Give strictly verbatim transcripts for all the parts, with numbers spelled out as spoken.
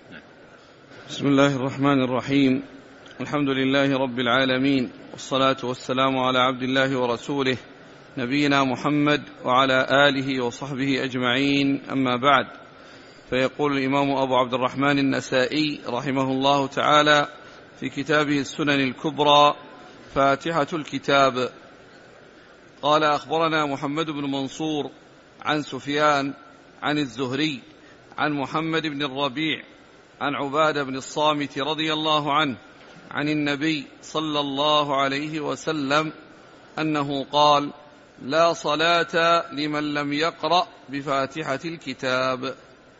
بسم الله الرحمن الرحيم. الحمد لله رب العالمين، والصلاة والسلام على عبد الله ورسوله نبينا محمد وعلى آله وصحبه أجمعين، أما بعد. فيقول الإمام أبو عبد الرحمن النسائي رحمه الله تعالى في كتابه السنن الكبرى فاتحة الكتاب: قال أخبرنا محمد بن منصور عن سفيان عن الزهري عن محمد بن الربيع عن عبادة بن الصامت رضي الله عنه عن النبي صلى الله عليه وسلم أنه قال: لا صلاة لمن لم يقرأ بفاتحة الكتاب.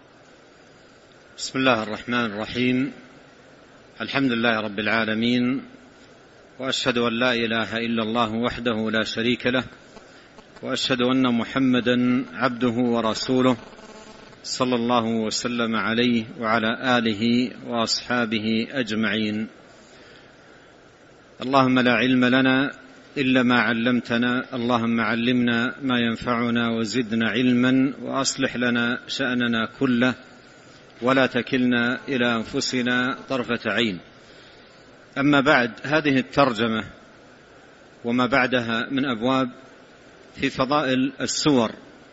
بسم الله الرحمن الرحيم. الحمد لله رب العالمين، وأشهد أن لا إله إلا الله وحده لا شريك له، وأشهد أن محمدا عبده ورسوله صلى الله وسلم عليه وعلى آله وأصحابه أجمعين. اللهم لا علم لنا إلا ما علمتنا، اللهم علمنا ما ينفعنا وزدنا علما، وأصلح لنا شأننا كله ولا تكلنا إلى أنفسنا طرفة عين. أما بعد، هذه الترجمة وما بعدها من أبواب في فضائل السور،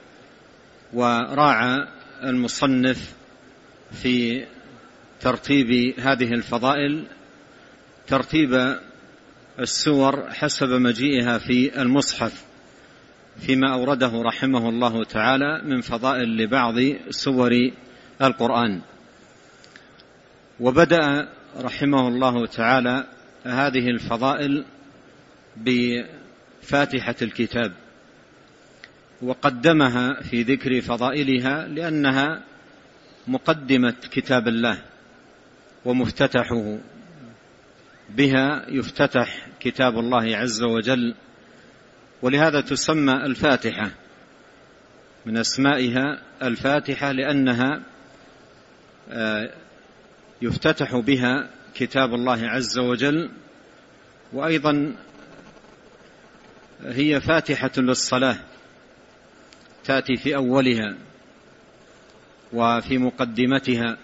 وراعى المصنف في ترتيب هذه الفضائل ترتيب السور حسب مجيئها في المصحف فيما أورده رحمه الله تعالى من فضائل لبعض سور القرآن. وبدأ رحمه الله تعالى هذه الفضائل بفاتحة الكتاب، وقدمها في ذكر فضائلها لأنها مقدمة كتاب الله ومفتتحه، بها يفتتح كتاب الله عز وجل، ولهذا تسمى الفاتحة، من أسمائها الفاتحة لأنها يفتتح بها كتاب الله عز وجل. وأيضا هي فاتحة للصلاة، تأتي في أولها وفي مقدمتها.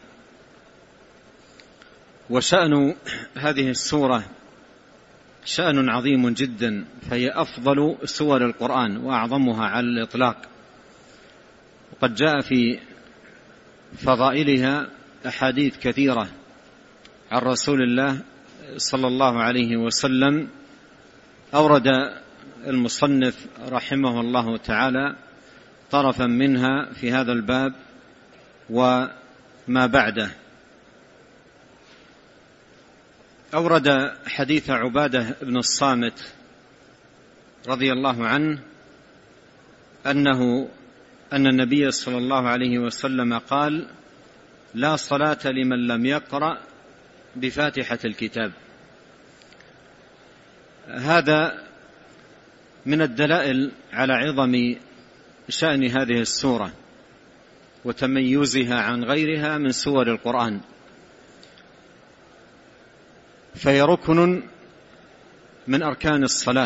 وشأن هذه السورة شأن عظيم جدا، فهي أفضل سور القرآن وأعظمها على الإطلاق، وقد جاء في فضائلها أحاديث كثيرة عن رسول الله صلى الله عليه وسلم. أورد المصنف رحمه الله تعالى طرفا منها في هذا الباب وما بعده. أورد حديث عبادة بن الصامت رضي الله عنه أنه أن النبي صلى الله عليه وسلم قال: لا صلاة لمن لم يقرأ بفاتحة الكتاب. هذا من الدلائل على عظم شأن هذه السورة وتميزها عن غيرها من سور القرآن، فهي ركن من أركان الصلاة،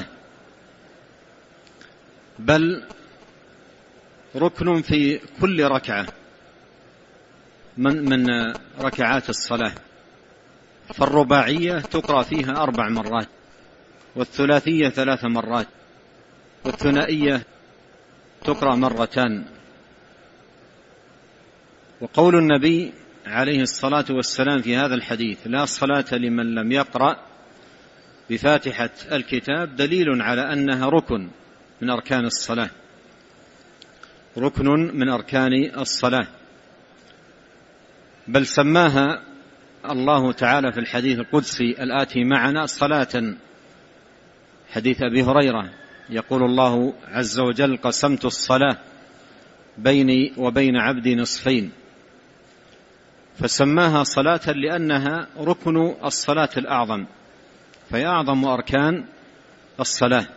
بل ركن في كل ركعة من من ركعات الصلاة. فالرباعية تقرأ فيها أربع مرات، والثلاثية ثلاث مرات، والثنائية تقرأ مرتان. وقول النبي عليه الصلاة والسلام في هذا الحديث: لا صلاة لمن لم يقرأ بفاتحة الكتاب، دليل على أنها ركن من أركان الصلاة، ركن من أركان الصلاة. بل سماها الله تعالى في الحديث القدسي الآتي معنا صلاة، حديث أبي هريرة، يقول الله عز وجل: قسمت الصلاة بيني وبين عبدي نصفين. فسماها صلاة لأنها ركن الصلاة الأعظم، فهي أعظم أركان الصلاة.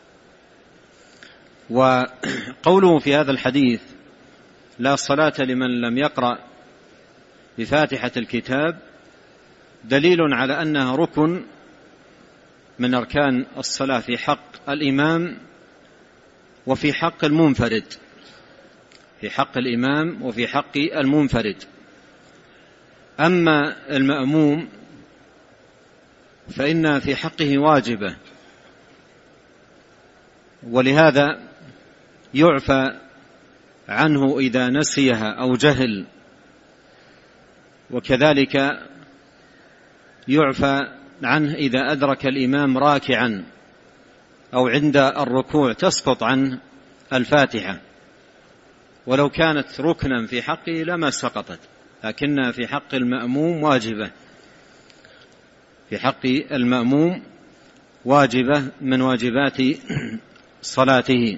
وقوله في هذا الحديث: لا صلاة لمن لم يقرأ بفاتحة الكتاب، دليل على أنها ركن من أركان الصلاة في حق الإمام وفي حق المنفرد، في حق الإمام وفي حق المنفرد. أما المأموم فإن في حقه واجبة، ولهذا يعفى عنه إذا نسيها أو جهل، وكذلك يعفى عنه إذا أدرك الإمام راكعا أو عند الركوع تسقط عنه الفاتحة، ولو كانت ركنا في حقه لما سقطت، لكنها في حق المأموم واجبة، في حق المأموم واجبة من واجبات صلاته.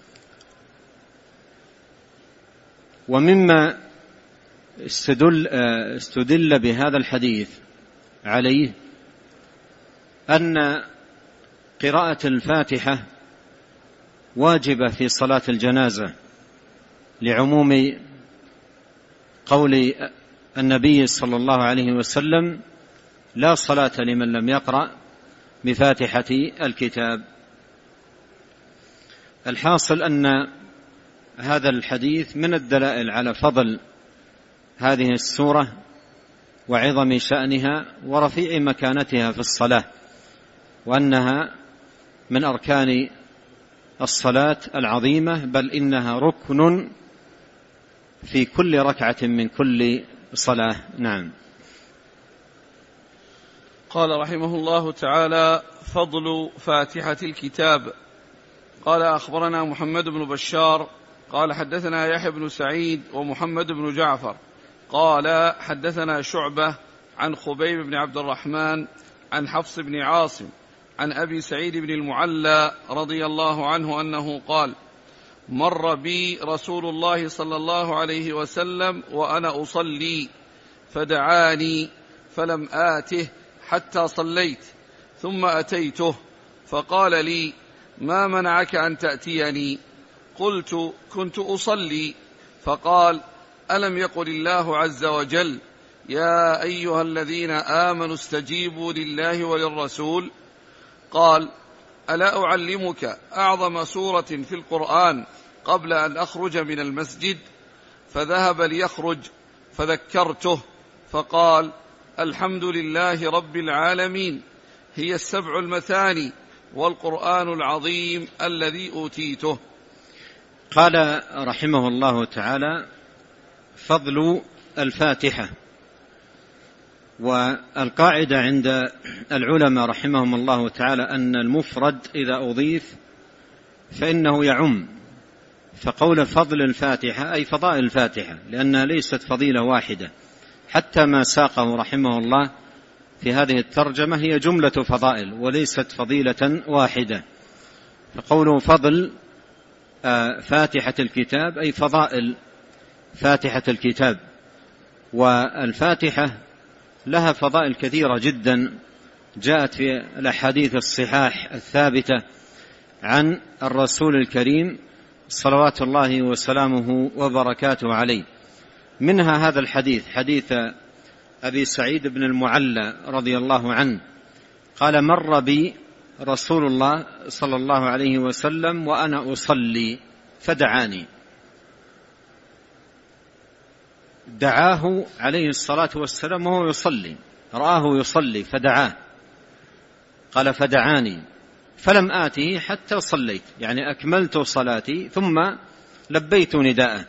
ومما استدل, استدل بهذا الحديث عليه أن قراءة الفاتحة واجبة في صلاة الجنازة، لعموم قول النبي صلى الله عليه وسلم: لا صلاة لمن لم يقرأ بفاتحة الكتاب. الحاصل أن هذا الحديث من الدلائل على فضل هذه السورة وعظم شأنها ورفيع مكانتها في الصلاة، وأنها من أركان الصلاة العظيمة، بل إنها ركن في كل ركعة من كل صلاة. نعم. قال رحمه الله تعالى: فضل فاتحة الكتاب. قال: أخبرنا محمد بن بشار قال حدثنا يحيى بن سعيد ومحمد بن جعفر قال حدثنا شعبة عن خبيب بن عبد الرحمن عن حفص بن عاصم عن أبي سعيد بن المعلى رضي الله عنه أنه قال: مر بي رسول الله صلى الله عليه وسلم وأنا أصلي فدعاني فلم آته حتى صليت، ثم أتيته فقال لي: ما منعك أن تأتيني؟ قلت: كنت أصلي. فقال: ألم يقل الله عز وجل: يا أيها الذين آمنوا استجيبوا لله وللرسول؟ قال: ألا أعلمك أعظم سورة في القرآن قبل أن أخرج من المسجد؟ فذهب ليخرج فذكرته فقال: الحمد لله رب العالمين، هي السبع المثاني والقرآن العظيم الذي أوتيته. قال رحمه الله تعالى: فضل الفاتحة. والقاعدة عند العلماء رحمهم الله تعالى أن المفرد إذا أضيف فإنه يعم، فقول فضل الفاتحة أي فضائل الفاتحة، لأنها ليست فضيلة واحدة، حتى ما ساقه رحمه الله في هذه الترجمة هي جملة فضائل وليست فضيلة واحدة. فقوله فضل فاتحة الكتاب أي فضائل فاتحة الكتاب. والفاتحة لها فضائل كثيرة جدا جاءت في الأحاديث الصحاح الثابتة عن الرسول الكريم صلوات الله وسلامه وبركاته عليه. منها هذا الحديث، حديث أبي سعيد بن المعلى رضي الله عنه قال: مر بي رسول الله صلى الله عليه وسلم وأنا أصلي فدعاني. دعاه عليه الصلاة والسلام وهو يصلي، رآه يصلي فدعاه، قال: فدعاني فلم آته حتى صليت، يعني أكملت صلاتي ثم لبيت نداءه.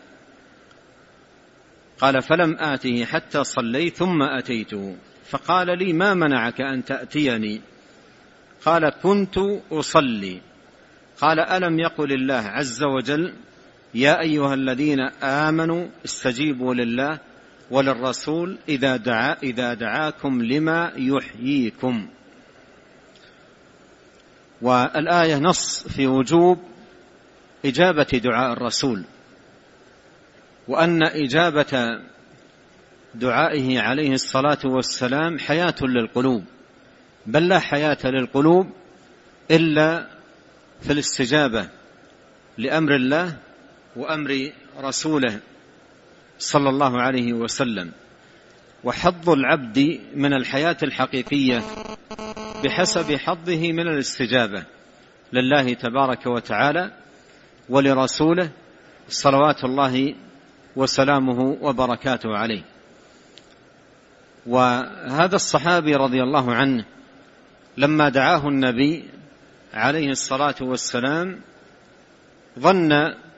قال: فلم آته حتى صليت ثم أتيته فقال لي: ما منعك أن تأتيني؟ قال: كنت أصلي. قال: ألم يقل الله عز وجل: يا أيها الذين آمنوا استجيبوا لله وللرسول إذا دعا إذا دعاكم لما يحييكم. والآية نص في وجوب إجابة دعاء الرسول، وأن إجابة دعائه عليه الصلاة والسلام حياة للقلوب، بل لا حياة للقلوب إلا في الاستجابة لأمر الله وأمر رسوله صلى الله عليه وسلم. وحظ العبد من الحياة الحقيقية بحسب حظه من الاستجابة لله تبارك وتعالى ولرسوله صلوات الله وسلامه وبركاته عليه. وهذا الصحابي رضي الله عنه لما دعاه النبي عليه الصلاة والسلام ظن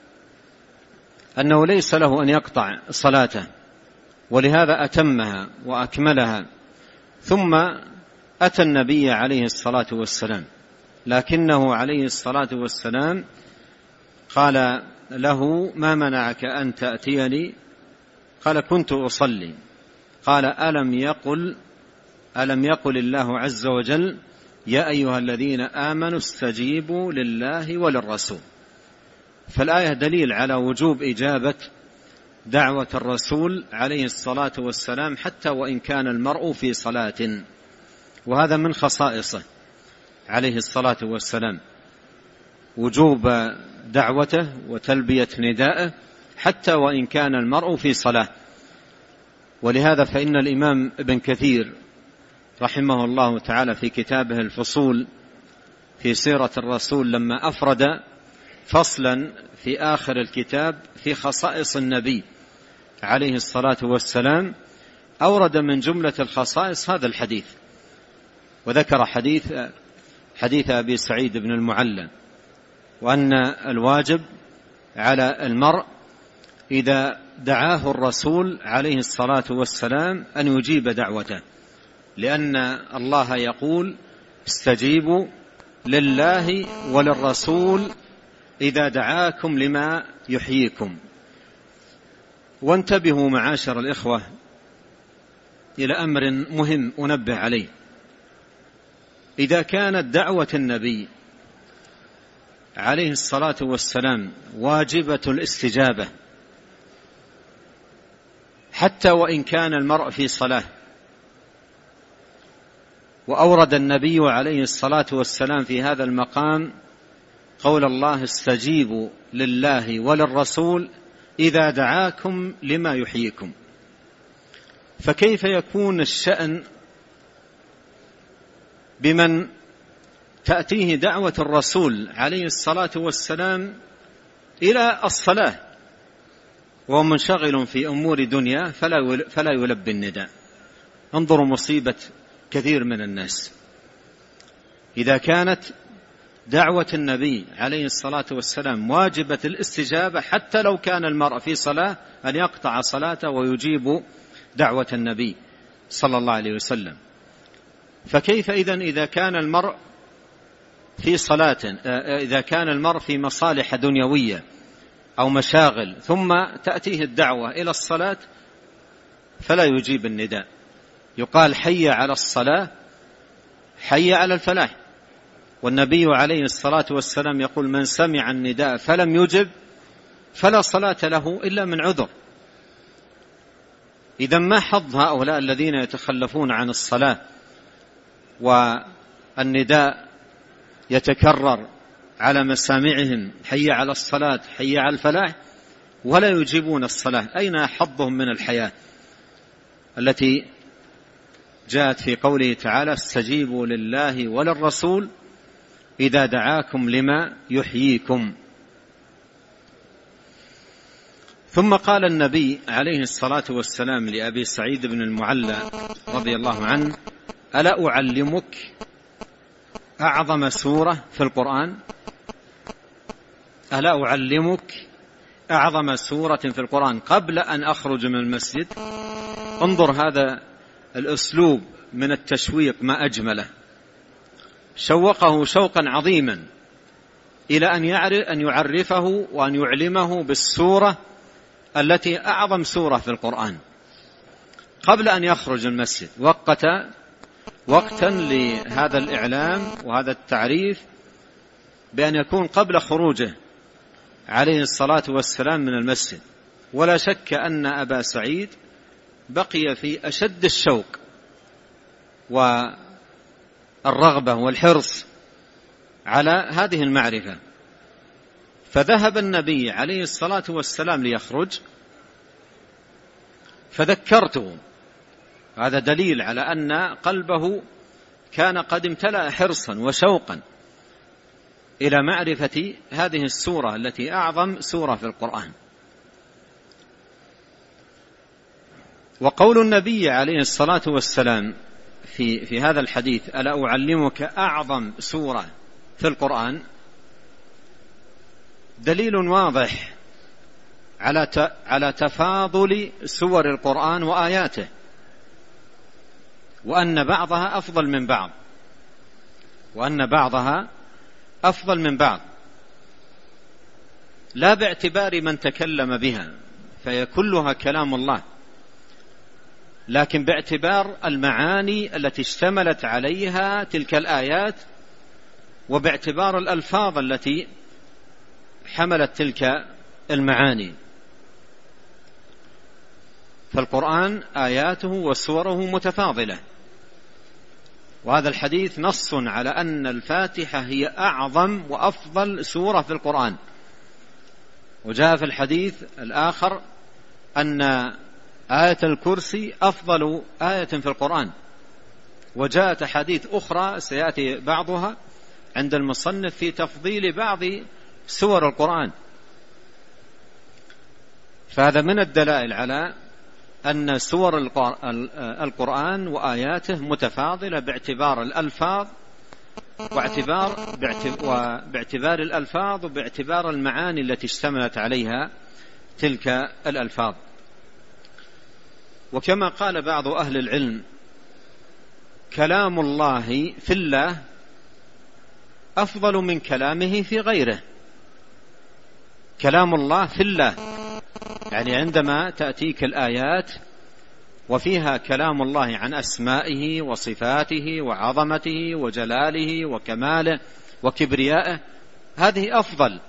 أنه ليس له أن يقطع صلاته، ولهذا أتمها وأكملها، ثم أتى النبي عليه الصلاة والسلام، لكنه عليه الصلاة والسلام قال له: ما منعك أن تأتيني؟ قال: كنت أصلي. قال: ألم يقل ألم يقل الله عز وجل: يا أيها الذين آمنوا استجيبوا لله وللرسول؟ فالآية دليل على وجوب إجابة دعوة الرسول عليه الصلاة والسلام حتى وإن كان المرء في صلاة، وهذا من خصائصه عليه الصلاة والسلام، وجوب دعوته وتلبية ندائه حتى وإن كان المرء في صلاة. ولهذا فإن الإمام ابن كثير رحمه الله تعالى في كتابه الفصول في سيرة الرسول لما أفرد فصلا في آخر الكتاب في خصائص النبي عليه الصلاة والسلام أورد من جملة الخصائص هذا الحديث، وذكر حديث حديث أبي سعيد بن المعلى، وأن الواجب على المرء إذا دعاه الرسول عليه الصلاة والسلام أن يجيب دعوته، لأن الله يقول: استجيبوا لله وللرسول إذا دعاكم لما يحييكم. وانتبهوا معاشر الإخوة إلى أمر مهم أنبه عليه: إذا كانت دعوة النبي عليه الصلاة والسلام واجبة الاستجابة حتى وإن كان المرء في صلاة، وأورد النبي عليه الصلاة والسلام في هذا المقام قول الله: استجيبوا لله وللرسول إذا دعاكم لما يحييكم، فكيف يكون الشأن بمن تأتيه دعوة الرسول عليه الصلاة والسلام إلى الصلاة وهو منشغل في أمور دنيا فلا يلبي النداء؟ انظروا مصيبة كثير من الناس. إذا كانت دعوة النبي عليه الصلاة والسلام واجبة الاستجابة حتى لو كان المرء في صلاة، أن يقطع صلاته ويجيب دعوة النبي صلى الله عليه وسلم، فكيف إذن إذا كان المرء في صلاة، إذا كان المرء في مصالح دنيوية أو مشاغل ثم تأتيه الدعوة إلى الصلاة فلا يجيب النداء؟ يقال: حي على الصلاة، حي على الفلاح. والنبي عليه الصلاة والسلام يقول: من سمع النداء فلم يجب فلا صلاة له إلا من عذر. إذا ما حظ هؤلاء الذين يتخلفون عن الصلاة والنداء يتكرر على مسامعهم: حي على الصلاة، حي على الفلاح، ولا يجيبون الصلاة؟ أين حظهم من الحياة التي جاءت في قوله تعالى: استجيبوا لله وللرسول إذا دعاكم لما يحييكم. ثم قال النبي عليه الصلاة والسلام لأبي سعيد بن المعلى رضي الله عنه: ألا أعلمك أعظم سورة في القرآن؟ ألا أعلمك أعظم سورة في القرآن قبل أن أخرج من المسجد؟ انظر هذا الأسلوب من التشويق ما أجمله، شوقه شوقا عظيما إلى أن يعرف أن يعرفه وأن يعلمه بالسورة التي أعظم سورة في القرآن قبل أن يخرج المسجد. وقت وقتا لهذا الإعلام وهذا التعريف بأن يكون قبل خروجه عليه الصلاة والسلام من المسجد. ولا شك أن أبا سعيد بقي في أشد الشوق والرغبة والحرص على هذه المعرفة، فذهب النبي عليه الصلاة والسلام ليخرج فذكرته. هذا دليل على أن قلبه كان قد امتلأ حرصا وشوقا إلى معرفة هذه السورة التي أعظم سورة في القرآن. وقول النبي عليه الصلاة والسلام في, في هذا الحديث: ألا أعلمك أعظم سورة في القرآن، دليل واضح على على تفاضل سور القرآن وآياته، وأن بعضها أفضل من بعض وأن بعضها أفضل من بعض لا باعتبار من تكلم بها فهي كلها كلام الله، لكن باعتبار المعاني التي اشتملت عليها تلك الآيات، وباعتبار الألفاظ التي حملت تلك المعاني. فالقرآن آياته وسوره متفاضلة، وهذا الحديث نص على أن الفاتحة هي أعظم وأفضل سورة في القرآن. وجاء في الحديث الآخر أن آية الكرسي أفضل آية في القرآن، وجاءت حديث أخرى سيأتي بعضها عند المصنف في تفضيل بعض سور القرآن. فهذا من الدلائل على أن سور القرآن وآياته متفاضلة باعتبار الألفاظ واعتبار باعتبار الألفاظ وباعتبار المعاني التي اشتملت عليها تلك الألفاظ. وكما قال بعض أهل العلم: كلام الله في الله أفضل من كلامه في غيره. كلام الله في الله يعني عندما تأتيك الآيات وفيها كلام الله عن أسمائه وصفاته وعظمته وجلاله وكماله وكبريائه، هذه أفضل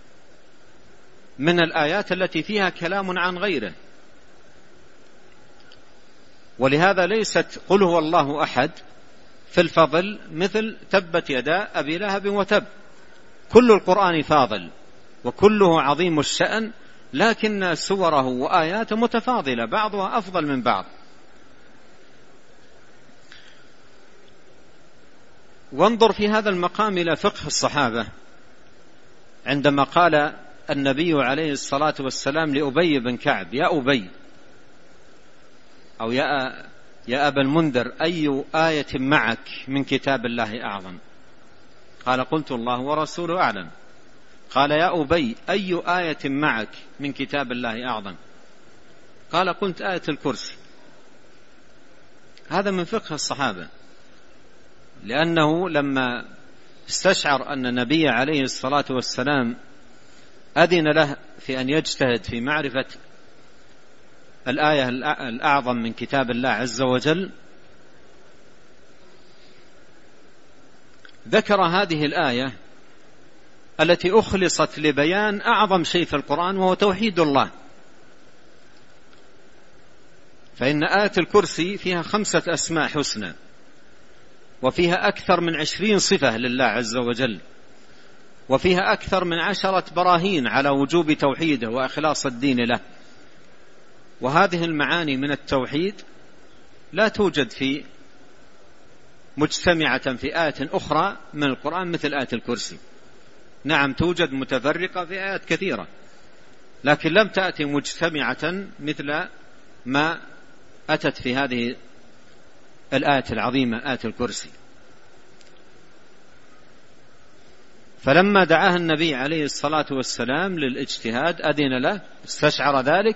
من الآيات التي فيها كلام عن غيره. ولهذا ليست قل هو الله أحد في الفضل مثل تبت يدا أبي لهب وتب. كل القرآن فاضل وكله عظيم الشأن، لكن سوره وآياته متفاضلة، بعضها أفضل من بعض. وانظر في هذا المقام إلى فقه الصحابة عندما قال النبي عليه الصلاة والسلام لأبي بن كعب: يا أبي، أو يا يا أبا المنذر، أي آية معك من كتاب الله أعظم؟ قال: قلت الله ورسوله أعلم. قال: يا أبي، أي آية معك من كتاب الله أعظم؟ قال: قلت آية الكرسي. هذا من فقه الصحابة، لأنه لما استشعر أن النبي عليه الصلاة والسلام أذن له في أن يجتهد في معرفة الآية الأعظم من كتاب الله عز وجل، ذكر هذه الآية التي أخلصت لبيان أعظم شيء في القرآن وهو توحيد الله. فإن آية الكرسي فيها خمسة أسماء حسنى، وفيها أكثر من عشرين صفة لله عز وجل، وفيها أكثر من عشرة براهين على وجوب توحيده وإخلاص الدين له. وهذه المعاني من التوحيد لا توجد في مجتمعة في آية أخرى من القرآن مثل آية الكرسي. نعم توجد متفرقة في آيات كثيرة، لكن لم تأتي مجتمعة مثل ما أتت في هذه الآية العظيمة آية الكرسي. فلما دعاه النبي عليه الصلاة والسلام للاجتهاد أذن له، استشعر ذلك،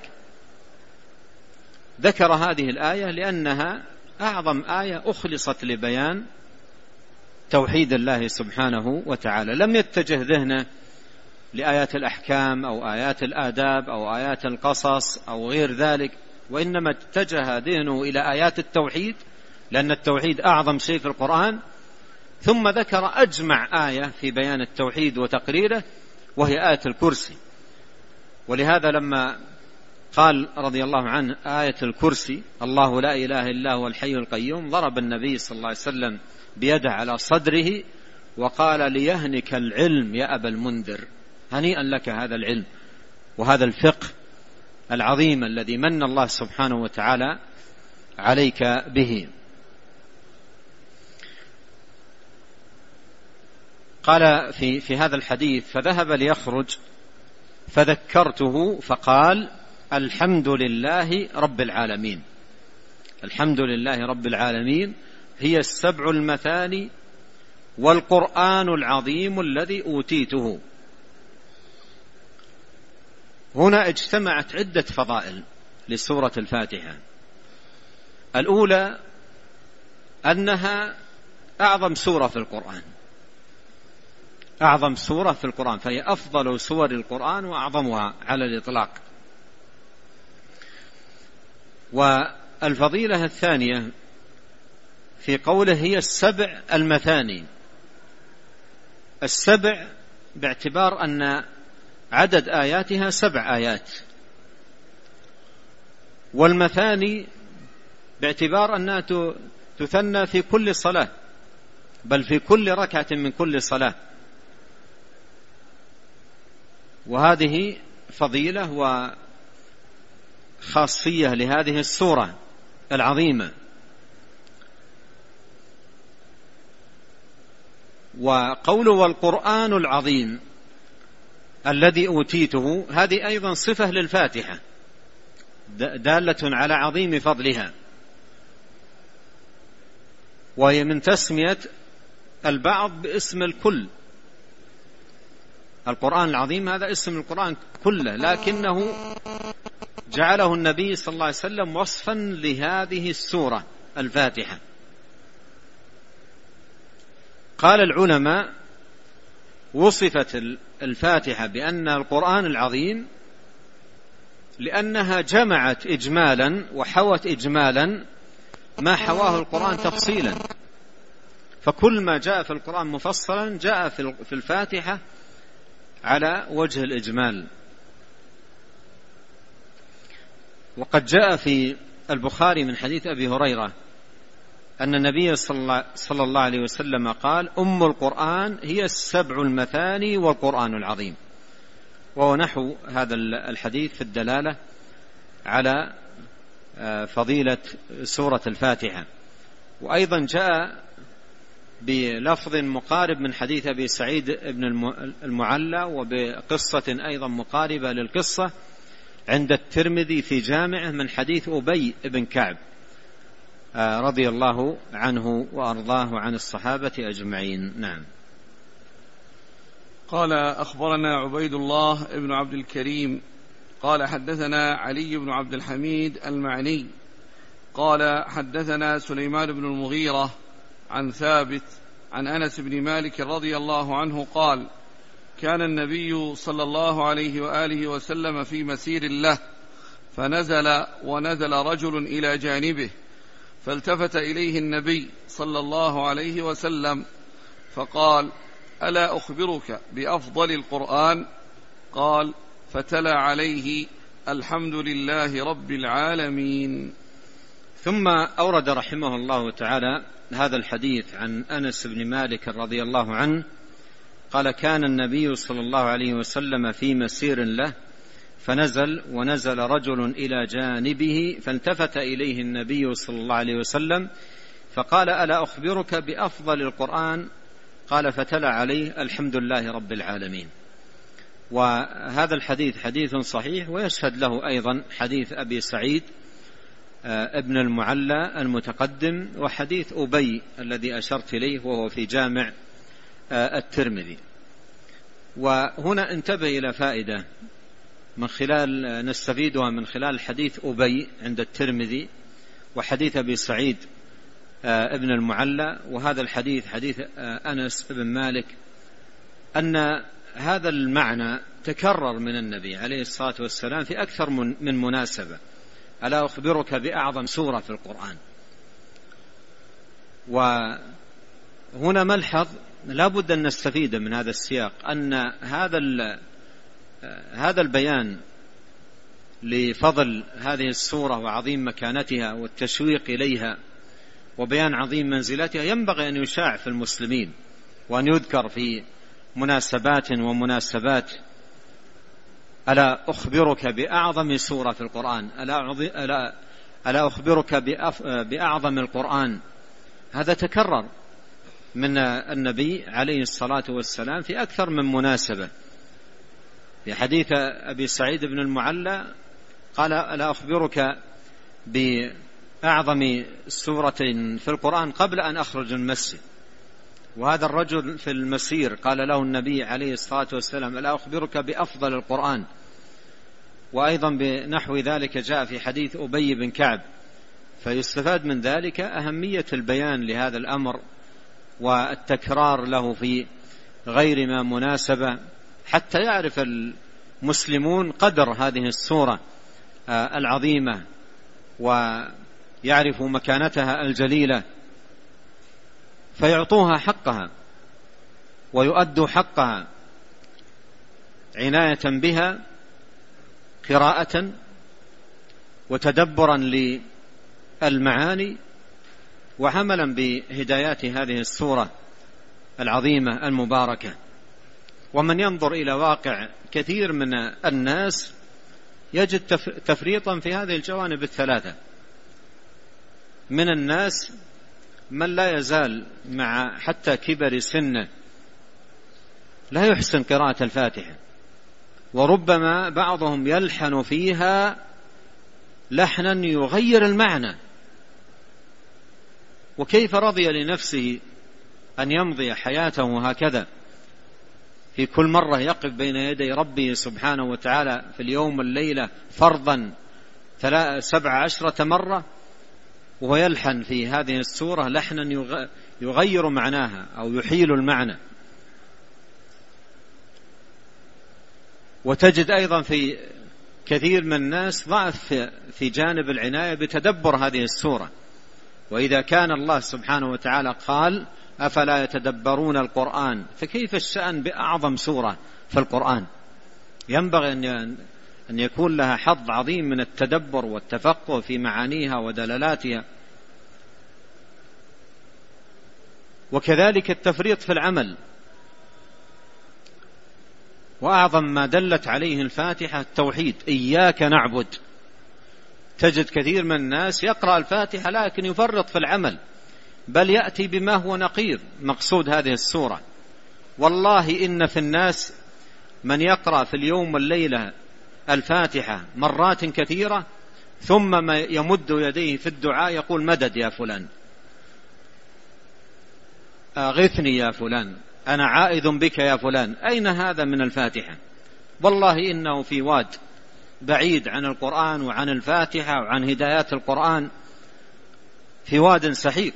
ذكر هذه الآية لأنها أعظم آية أخلصت لبيان توحيد الله سبحانه وتعالى. لم يتجه ذهنه لآيات الأحكام أو آيات الآداب أو آيات القصص أو غير ذلك، وإنما اتجه ذهنه إلى آيات التوحيد، لأن التوحيد أعظم شيء في القرآن. ثم ذكر أجمع آية في بيان التوحيد وتقريره وهي آية الكرسي. ولهذا لما قال رضي الله عنه آية الكرسي: الله لا إله إلا هو الحي القيوم، ضرب النبي صلى الله عليه وسلم بيده على صدره وقال: ليهنك العلم يا أبا المنذر، هنيئا لك هذا العلم وهذا الفقه العظيم الذي من الله سبحانه وتعالى عليك به. قال في, في هذا الحديث: فذهب ليخرج فذكرته فقال: الحمد لله رب العالمين. الحمد لله رب العالمين هي السبع المثاني والقرآن العظيم الذي أوتيته. هنا اجتمعت عدة فضائل لسورة الفاتحة. الأولى أنها أعظم سورة في القرآن، أعظم سورة في القرآن، فهي أفضل سور القرآن وأعظمها على الإطلاق. والفضيلة الثانية في قوله هي السبع المثاني، السبع باعتبار أن عدد آياتها سبع آيات، والمثاني باعتبار أنها تثنى في كل صلاة، بل في كل ركعة من كل صلاة. وهذه فضيلة وخاصية لهذه السورة العظيمة. وقوله والقرآن العظيم الذي أوتيته، هذه أيضا صفة للفاتحة دالة على عظيم فضلها، وهي من تسمية البعض باسم الكل. القرآن العظيم هذا اسم القرآن كله، لكنه جعله النبي صلى الله عليه وسلم وصفا لهذه السورة الفاتحة. قال العلماء وصفت الفاتحة بأن القرآن العظيم لأنها جمعت إجمالا وحوت إجمالا ما حواه القرآن تفصيلا، فكل ما جاء في القرآن مفصلا جاء في الفاتحة على وجه الإجمال. وقد جاء في البخاري من حديث أبي هريرة أن النبي صلى الله عليه وسلم قال أم القرآن هي السبع المثاني والقرآن العظيم، وهو نحو هذا الحديث في الدلالة على فضيلة سورة الفاتحة. وأيضا جاء بلفظ مقارب من حديث أبي سعيد بن المعلى وبقصة أيضا مقاربة للقصة عند الترمذي في جامعه من حديث أبي بن كعب رضي الله عنه وأرضاه عن الصحابة أجمعين. نعم. قال أخبرنا عبيد الله بن عبد الكريم قال حدثنا علي بن عبد الحميد المعني قال حدثنا سليمان بن المغيرة عن ثابت عن أنس بن مالك رضي الله عنه قال كان النبي صلى الله عليه وآله وسلم في مسير له فنزل ونزل رجل إلى جانبه فالتفت إليه النبي صلى الله عليه وسلم فقال ألا أخبرك بأفضل القرآن؟ قال فتلا عليه الحمد لله رب العالمين. ثم أورد رحمه الله تعالى هذا الحديث عن أنس بن مالك رضي الله عنه قال كان النبي صلى الله عليه وسلم في مسير له فنزل ونزل رجل إلى جانبه فالتفت إليه النبي صلى الله عليه وسلم فقال ألا أخبرك بأفضل القرآن؟ قال فتلا عليه الحمد لله رب العالمين. وهذا الحديث حديث صحيح، ويشهد له أيضا حديث أبي سعيد ابن المعلى المتقدم وحديث أبي الذي أشرت إليه وهو في جامع الترمذي. وهنا انتبه إلى فائدة من خلال نستفيدها من خلال حديث أبي عند الترمذي وحديث أبي سعيد ابن المعلى وهذا الحديث حديث أنس بن مالك، أن هذا المعنى تكرر من النبي عليه الصلاة والسلام في أكثر من مناسبة. ألا أخبرك بأعظم سورة في القرآن. وهنا ملحظ لا بد أن نستفيد من هذا السياق أن هذا هذا البيان لفضل هذه السورة وعظيم مكانتها والتشويق إليها وبيان عظيم منزلتها ينبغي أن يشاع في المسلمين وأن يذكر في مناسبات ومناسبات. ألا أخبرك بأعظم سورة في القرآن؟ ألا, ألا, ألا أخبرك بأعظم القرآن؟ هذا تكرر من النبي عليه الصلاة والسلام في أكثر من مناسبة. في حديث أبي سعيد بن المعلى قال ألا أخبرك أعظم سورة في القرآن قبل أن أخرج من المسجد. وهذا الرجل في المسير قال له النبي عليه الصلاة والسلام: ألا أخبرك بأفضل القرآن؟ وأيضا بنحو ذلك جاء في حديث أبي بن كعب. فيستفاد من ذلك أهمية البيان لهذا الأمر والتكرار له في غير ما مناسبة، حتى يعرف المسلمون قدر هذه السورة العظيمة ويعرفوا مكانتها الجليلة، فيعطوها حقها ويؤدوا حقها عناية بها، قراءة وتدبرا للمعاني وعملا بهدايات هذه السورة العظيمة المباركة. ومن ينظر إلى واقع كثير من الناس يجد تفريطا في هذه الجوانب الثلاثة. من الناس من لا يزال مع حتى كبر سنه لا يحسن قراءة الفاتحة، وربما بعضهم يلحن فيها لحنا يغير المعنى. وكيف رضي لنفسه أن يمضي حياته هكذا في كل مرة يقف بين يدي ربه سبحانه وتعالى في اليوم والليلة فرضا سبع عشرة مرة، وهو يلحن في هذه السورة لحنا يغير معناها أو يحيل المعنى. وتجد أيضا في كثير من الناس ضعف في جانب العناية بتدبر هذه السورة. وإذا كان الله سبحانه وتعالى قال: أفلا يتدبرون القرآن، فكيف الشأن بأعظم سورة في القرآن؟ ينبغي أن يكون لها حظ عظيم من التدبر والتفقه في معانيها ودلالاتها. وكذلك التفريط في العمل. وأعظم ما دلت عليه الفاتحة التوحيد: إياك نعبد. تجد كثير من الناس يقرأ الفاتحة لكن يفرط في العمل، بل يأتي بما هو نقيض مقصود هذه السورة. والله إن في الناس من يقرأ في اليوم والليلة الفاتحة مرات كثيرة ثم ما يمد يديه في الدعاء يقول: مدد يا فلان، أغثني يا فلان، أنا عائذ بك يا فلان. أين هذا من الفاتحة؟ والله إنه في واد بعيد عن القرآن وعن الفاتحة وعن هدايات القرآن، في واد سحيق.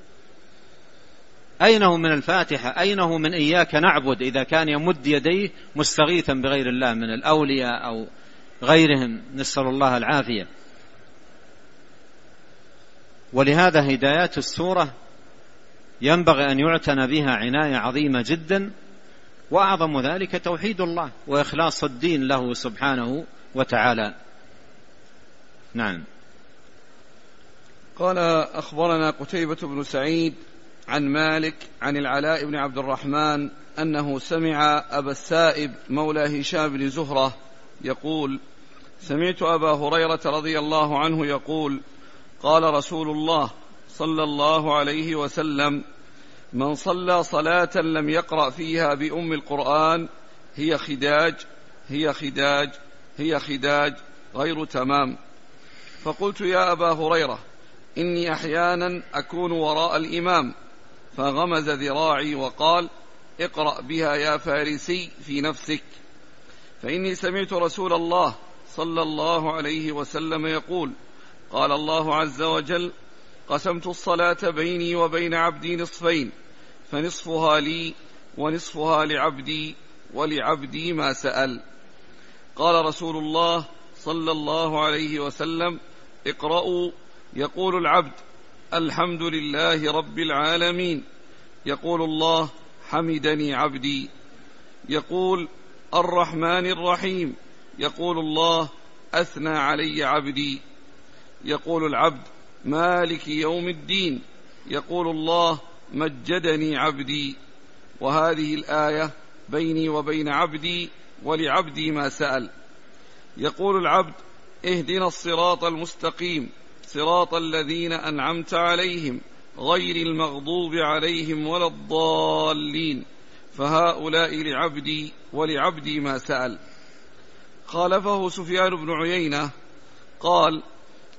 أينه من الفاتحة؟ أينه من إياك نعبد إذا كان يمد يديه مستغيثا بغير الله من الأولياء أو غيرهم، نسأل الله العافية. ولهذا هدايات السورة ينبغي أن يعتنى بها عناية عظيمة جدا، وأعظم ذلك توحيد الله وإخلاص الدين له سبحانه وتعالى. نعم. قال: أخبرنا قتيبة بن سعيد عن مالك عن العلاء بن عبد الرحمن أنه سمع أبا السائب مولى هشام بن زهرة يقول: سمعت أبا هريرة رضي الله عنه يقول: قال رسول الله صلى الله عليه وسلم: من صلى صلاة لم يقرأ فيها بأم القرآن هي خداج هي خداج هي خداج غير تمام. فقلت: يا أبا هريرة، إني أحيانا أكون وراء الإمام، فغمز ذراعي وقال: اقرأ بها يا فارسي في نفسك، فإني سمعت رسول الله صلى الله عليه وسلم يقول: قال الله عز وجل: قسمت الصلاة بيني وبين عبدي نصفين، فنصفها لي ونصفها لعبدي ولعبدي ما سأل. قال رسول الله صلى الله عليه وسلم: اقرأوا. يقول العبد: الحمد لله رب العالمين. يقول الله: حمدني عبدي. يقول: الرحمن الرحيم. يقول الله: أثنى علي عبدي. يقول العبد: مالك يوم الدين. يقول الله: مجدني عبدي. وهذه الآية بيني وبين عبدي ولعبدي ما سأل. يقول العبد: اهدنا الصراط المستقيم صراط الذين أنعمت عليهم غير المغضوب عليهم ولا الضالين، فهؤلاء لعبدي ولعبدي ما سأل. خالفه سفيان بن عيينة قال: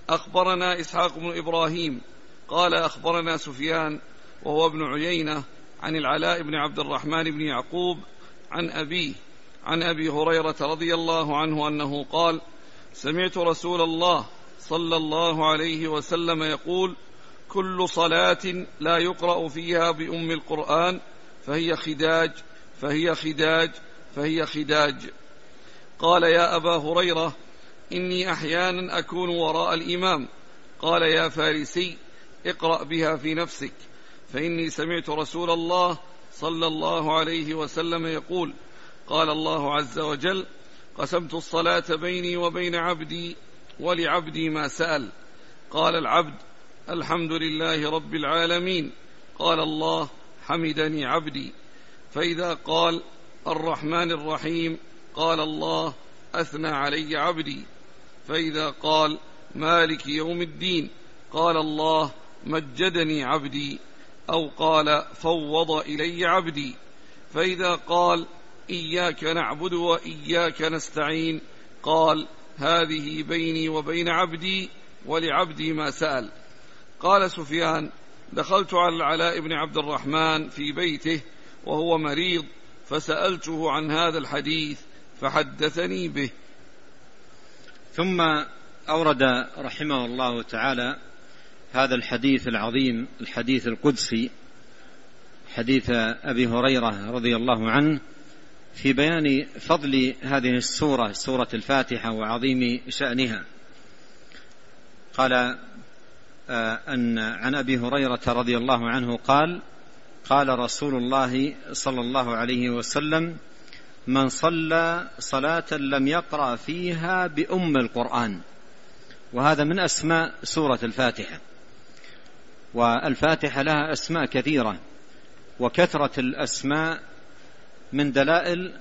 أخبرنا إسحاق بن إبراهيم قال أخبرنا سفيان وهو ابن عيينة عن العلاء بن عبد الرحمن بن يعقوب عن أبيه عن أبي هريرة رضي الله عنه أنه قال: سمعت رسول الله صلى الله عليه وسلم يقول: كل صلاة لا يقرأ فيها بأم القرآن فهي خداج فهي خداج فهي خداج. قال: يا أبا هريرة، إني أحيانا أكون وراء الإمام. قال: يا فارسي، اقرأ بها في نفسك، فإني سمعت رسول الله صلى الله عليه وسلم يقول: قال الله عز وجل: قسمت الصلاة بيني وبين عبدي ولعبدي ما سأل. قال العبد: الحمد لله رب العالمين. قال الله: حمدني عبدي. فإذا قال: الرحمن الرحيم، قال الله: أثنى علي عبدي. فإذا قال: مالك يوم الدين، قال الله: مجدني عبدي، أو قال: فوض إلي عبدي. فإذا قال: إياك نعبد وإياك نستعين، قال: هذه بيني وبين عبدي ولعبدي ما سأل. قال سفيان: دخلت على العلاء بن عبد الرحمن في بيته وهو مريض، فسألته عن هذا الحديث فحدثني به. ثم أورد رحمه الله تعالى هذا الحديث العظيم، الحديث القدسي، حديث أبي هريرة رضي الله عنه، في بيان فضل هذه السورة، سورة الفاتحة، وعظيم شأنها. قال أن عن أبي هريرة رضي الله عنه قال: قال رسول الله صلى الله عليه وسلم: من صلى صلاة لم يقرأ فيها بأم القرآن. وهذا من أسماء سورة الفاتحة، والفاتحة لها أسماء كثيرة، وكثرة الأسماء من دلائل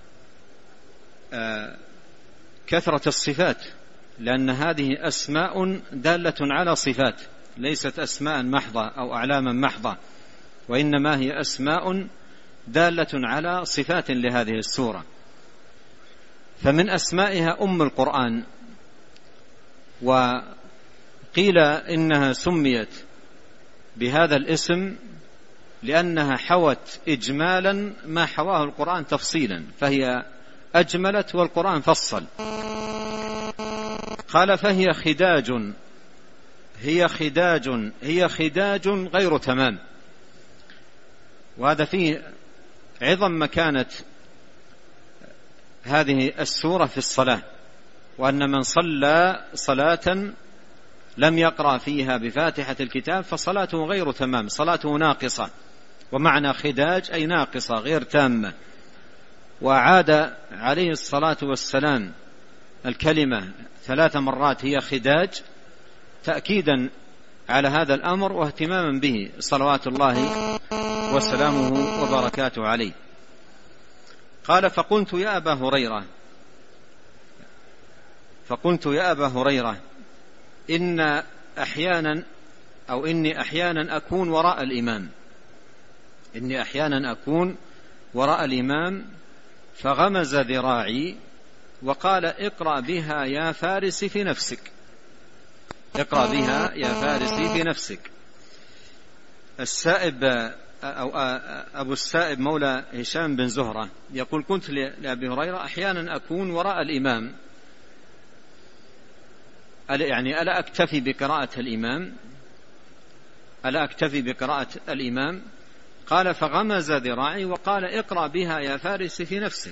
كثرة الصفات، لأن هذه أسماء دالة على صفات، ليست أسماء محضة أو أعلاما محضة، وإنما هي أسماء دالة على صفات لهذه السورة. فمن أسمائها أم القرآن، وقيل إنها سميت بهذا الاسم لأنها حوت إجمالا ما حواه القرآن تفصيلا، فهي أجملت والقرآن فصل. قال: فهي خداج هي خداج هي خداج غير تمام. وهذا فيه عظم مكانة هذه السورة في الصلاة، وأن من صلى صلاة لم يقرأ فيها بفاتحة الكتاب فصلاته غير تمام، صلاته ناقصة. ومعنى خداج أي ناقصة غير تامة. وعاد عليه الصلاة والسلام الكلمة ثلاث مرات هي خداج، تأكيدا على هذا الأمر واهتماما به صلوات الله وسلامه وبركاته عليه. قال: فقلت يا أبا هريرة فقلت يا أبا هريرة إن أحيانا أو إني أحيانا أكون وراء الإمام إني أحيانا أكون وراء الإمام فغمز ذراعي وقال: اقرأ بها يا فارس في نفسك اقرأ بها يا فارس في نفسك. السائب أو أبو السائب مولى هشام بن زهرة يقول: كنت لأبي هريرة أحيانا أكون وراء الإمام، يعني ألا أكتفي بقراءة الإمام ألا أكتفي بقراءة الإمام قال: فغمز ذراعي وقال: اقرأ بها يا فارس في نفسك.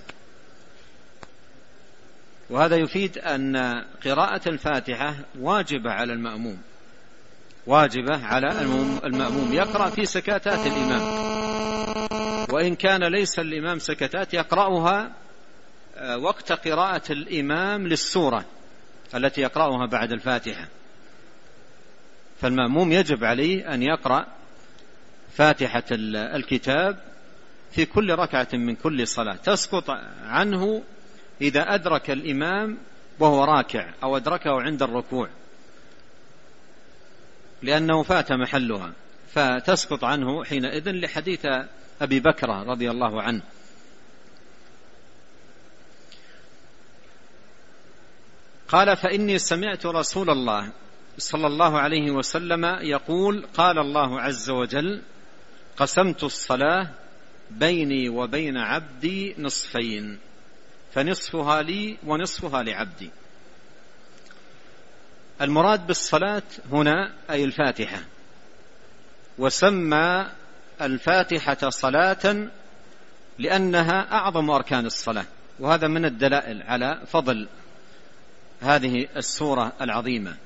وهذا يفيد أن قراءة الفاتحة واجبة على المأموم واجبة على المأموم يقرأ في سكتات الإمام، وإن كان ليس الإمام سكتات يقرأها وقت قراءة الإمام للسورة التي يقرأها بعد الفاتحة. فالمأموم يجب عليه أن يقرأ فاتحة الكتاب في كل ركعة من كل صلاة، تسقط عنه إذا أدرك الإمام وهو راكع أو أدركه عند الركوع، لأنه فات محلها، فتسقط عنه حينئذ، لحديث أبي بكر رضي الله عنه. قال: فإني سمعت رسول الله صلى الله عليه وسلم يقول: قال الله عز وجل: قسمت الصلاة بيني وبين عبدي نصفين، فنصفها لي ونصفها لعبدي. المراد بالصلاة هنا أي الفاتحة، وسمى الفاتحة صلاة لأنها أعظم أركان الصلاة، وهذا من الدلائل على فضل هذه السورة العظيمة.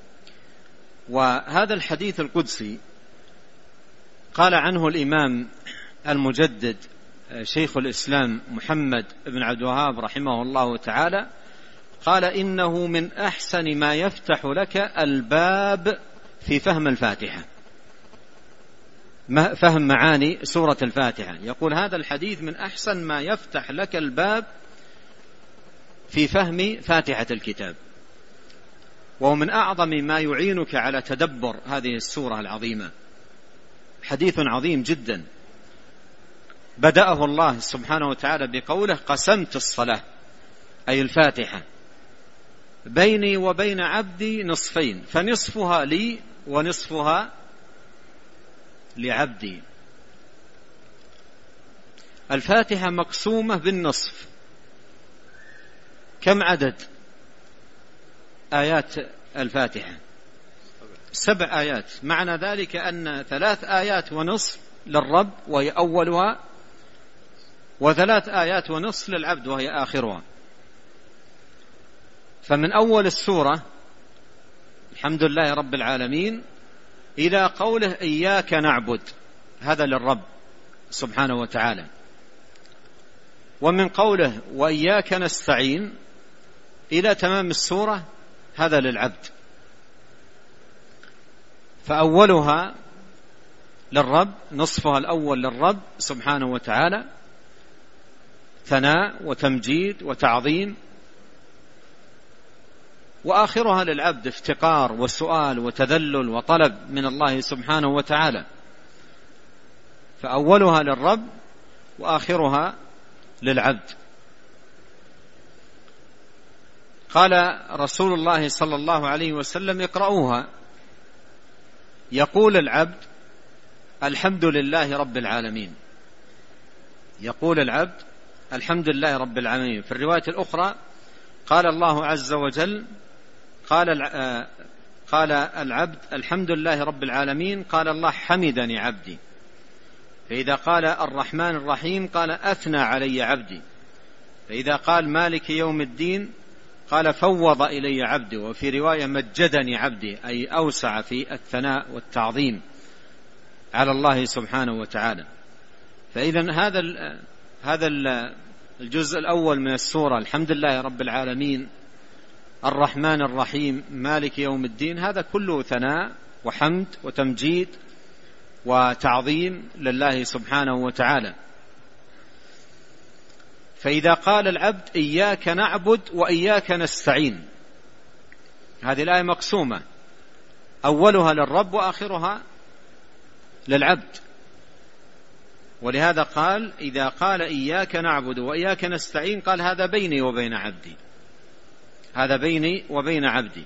وهذا الحديث القدسي قال عنه الإمام المجدد شيخ الإسلام محمد بن عبد الوهاب رحمه الله تعالى، قال: إنه من أحسن ما يفتح لك الباب في فهم الفاتحة، فهم معاني سورة الفاتحة. يقول هذا الحديث من أحسن ما يفتح لك الباب في فهم فاتحة الكتاب، ومن أعظم ما يعينك على تدبر هذه السورة العظيمة. حديث عظيم جدا بدأه الله سبحانه وتعالى بقوله: قسمت الصلاة، أي الفاتحة، بيني وبين عبدي نصفين، فنصفها لي ونصفها لعبدي. الفاتحة مقسومة بالنصف. كم عدد آيات الفاتحة؟ سبع آيات. معنى ذلك أن ثلاث آيات ونصف للرب وهي أولها، وثلاث آيات ونصف للعبد وهي آخرها. فمن أول السورة الحمد لله رب العالمين إلى قوله إياك نعبد، هذا للرب سبحانه وتعالى. ومن قوله وإياك نستعين إلى تمام السورة هذا للعبد. فأولها للرب، نصفها الأول للرب سبحانه وتعالى، ثناء وتمجيد وتعظيم، وآخرها للعبد، افتقار وسؤال وتذلل وطلب من الله سبحانه وتعالى. فأولها للرب وآخرها للعبد. قال رسول الله صلى الله عليه وسلم: اقرأوها. يقول العبد: الحمد لله رب العالمين. يقول العبد: الحمد لله رب العالمين. في الرواية الأخرى قال الله عز وجل: قال قال العبد: الحمد لله رب العالمين. قال الله: حمدني عبدي. فإذا قال الرحمن الرحيم قال: أثنى علي عبدي. فإذا قال مالك يوم الدين قال: فوض إلي عبدي. وفي رواية: مجدني عبدي، أي أوسع في الثناء والتعظيم على الله سبحانه وتعالى. فإذا هذا هذا الجزء الأول من السورة، الحمد لله رب العالمين، الرحمن الرحيم، مالك يوم الدين، هذا كله ثناء وحمد وتمجيد وتعظيم لله سبحانه وتعالى. فإذا قال العبد: إياك نعبد وإياك نستعين، هذه الآية مقسومة، أولها للرب وآخرها للعبد. ولهذا قال: إذا قال إياك نعبد وإياك نستعين قال: هذا بيني وبين عبدي، هذا بيني وبين عبدي.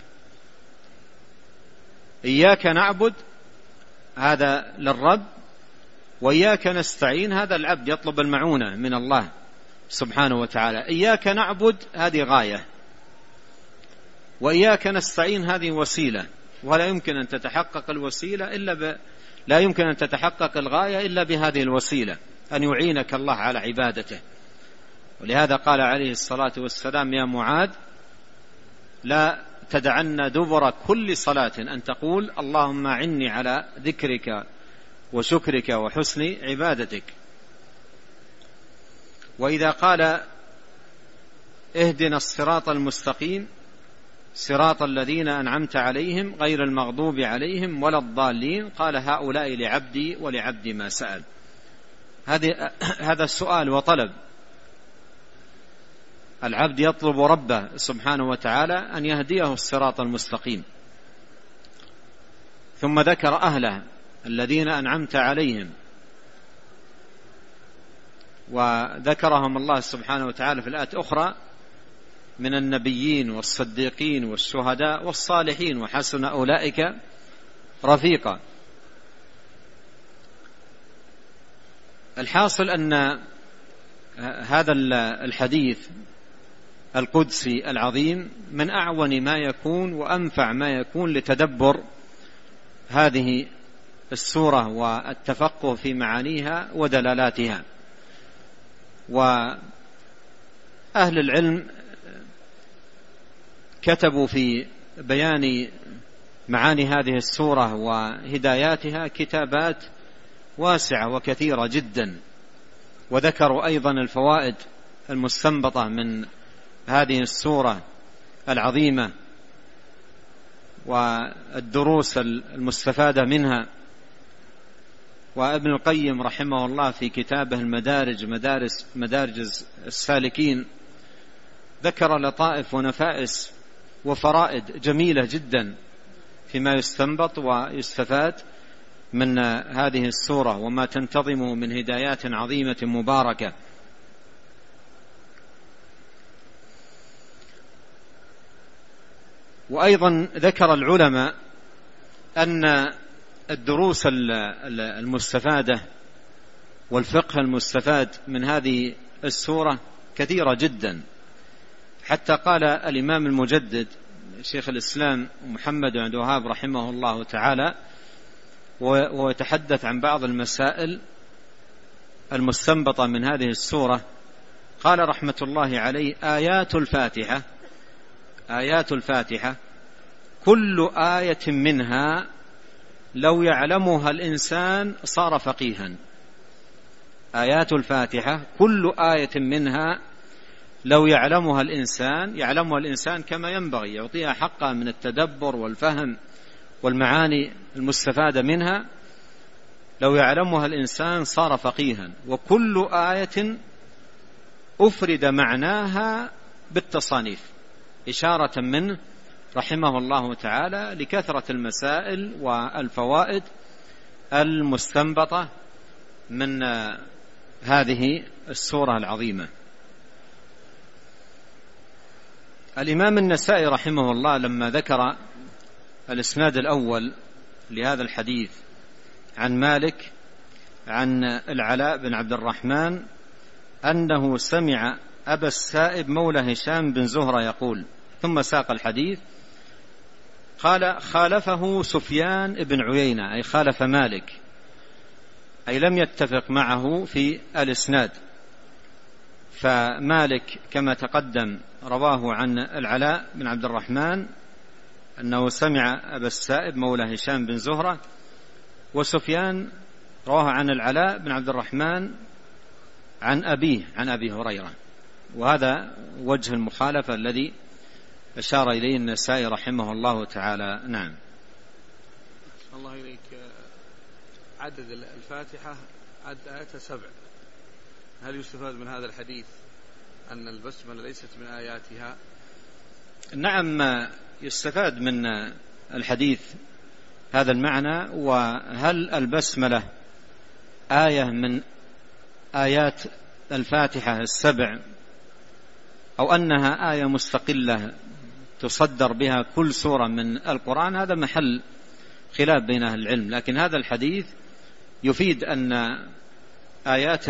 إياك نعبد هذا للرب، وإياك نستعين هذا العبد يطلب المعونة من الله سبحانه وتعالى. إياك نعبد هذه غاية، وإياك نستعين هذه وسيلة، ولا يمكن أن تتحقق الوسيلة إلا ب... لا يمكن أن تتحقق الغاية إلا بهذه الوسيلة، أن يعينك الله على عبادته. ولهذا قال عليه الصلاة والسلام: يا معاذ لا تدعن دبر كل صلاة أن تقول اللهم أعني على ذكرك وشكرك وحسن عبادتك. وإذا قال اهدنا الصراط المستقيم صراط الذين أنعمت عليهم غير المغضوب عليهم ولا الضالين قال: هؤلاء لعبدي ولعبدي ما سأل. هذا السؤال وطلب، العبد يطلب ربه سبحانه وتعالى أن يهديه الصراط المستقيم. ثم ذكر أهله الذين أنعمت عليهم، وذكرهم الله سبحانه وتعالى في الآية أخرى من النبيين والصديقين والشهداء والصالحين وحسن أولئك رفيقا. الحاصل أن هذا الحديث القدسي العظيم من أعون ما يكون وأنفع ما يكون لتدبر هذه السورة والتفقه في معانيها ودلالاتها. وأهل العلم كتبوا في بيان معاني هذه السورة وهداياتها كتابات واسعة وكثيرة جدا، وذكروا أيضا الفوائد المستنبطة من هذه السورة العظيمة والدروس المستفادة منها. وابن القيم رحمه الله في كتابه المدارج مدارس مدارج السالكين ذكر لطائف ونفائس وفرائد جميلة جدا فيما يستنبط ويستفاد من هذه السورة وما تنتظم من هدايات عظيمة مباركة. وأيضا ذكر العلماء أن الدروس المستفادة والفقه المستفاد من هذه السورة كثيرة جدا، حتى قال الإمام المجدد شيخ الإسلام محمد بن عبد الوهاب رحمه الله تعالى ويتحدث عن بعض المسائل المستنبطة من هذه السورة، قال رحمة الله عليه: آيات الفاتحة آيات الفاتحة كل آية منها لو يعلمها الإنسان صار فقيها. آيات الفاتحة كل آية منها لو يعلمها الإنسان يعلمها الإنسان كما ينبغي، يعطيها حقها من التدبر والفهم والمعاني المستفادة منها، لو يعلمها الإنسان صار فقيها. وكل آية أفرد معناها بالتصانيف، إشارة منه رحمه الله تعالى لكثرة المسائل والفوائد المستنبطة من هذه السورة العظيمة. الإمام النسائي رحمه الله لما ذكر الإسناد الأول لهذا الحديث عن مالك عن العلاء بن عبد الرحمن أنه سمع أبا السائب مولى هشام بن زهرة يقول، ثم ساق الحديث قال: خالفه سفيان بن عيينة، أي خالف مالك، أي لم يتفق معه في الإسناد. فمالك كما تقدم رواه عن العلاء بن عبد الرحمن أنه سمع أبا السائب مولى هشام بن زهرة، وسفيان رواه عن العلاء بن عبد الرحمن عن أبيه عن أبي هريرة. وهذا وجه المخالفة الذي أشار إليه النسائي رحمه الله تعالى. نعم. الله إليك. عدد الفاتحة عدد آياتها سبع، هل يستفاد من هذا الحديث أن البسملة ليست من آياتها؟ نعم، يستفاد من الحديث هذا المعنى. وهل البسملة آية من آيات الفاتحة السبع أو أنها آية مستقلة تصدر بها كل سورة من القرآن؟ هذا محل خلاف بين أهل العلم، لكن هذا الحديث يفيد أن آيات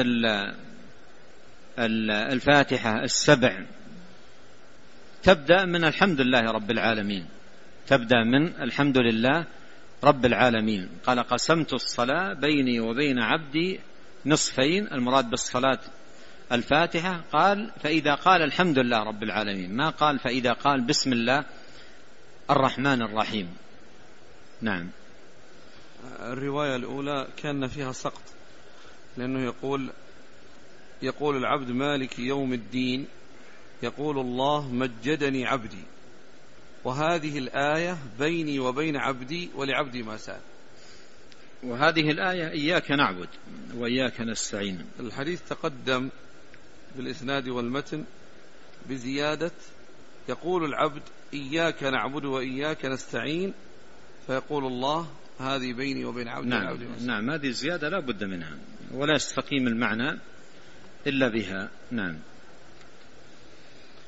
الفاتحة السبع تبدأ من الحمد لله رب العالمين، تبدأ من الحمد لله رب العالمين. قال: قسمت الصلاة بيني وبين عبدي نصفين، المراد بالصلاة الفاتحة. قال: فإذا قال الحمد لله رب العالمين، ما قال فإذا قال بسم الله الرحمن الرحيم. نعم. الرواية الأولى كان فيها سقط، لأنه يقول يقول العبد مالك يوم الدين، يقول الله مجدني عبدي، وهذه الآية بيني وبين عبدي ولعبدي ما سأل. وهذه الآية إياك نعبد وإياك نستعين. الحديث تقدم بالإسناد والمتن بزيادة يقول العبد إياك نعبد وإياك نستعين، فيقول الله هذه بيني وبين عبدي. نعم. نعم، هذه الزيادة لا بد منها ولا يستقيم المعنى إلا بها. نعم.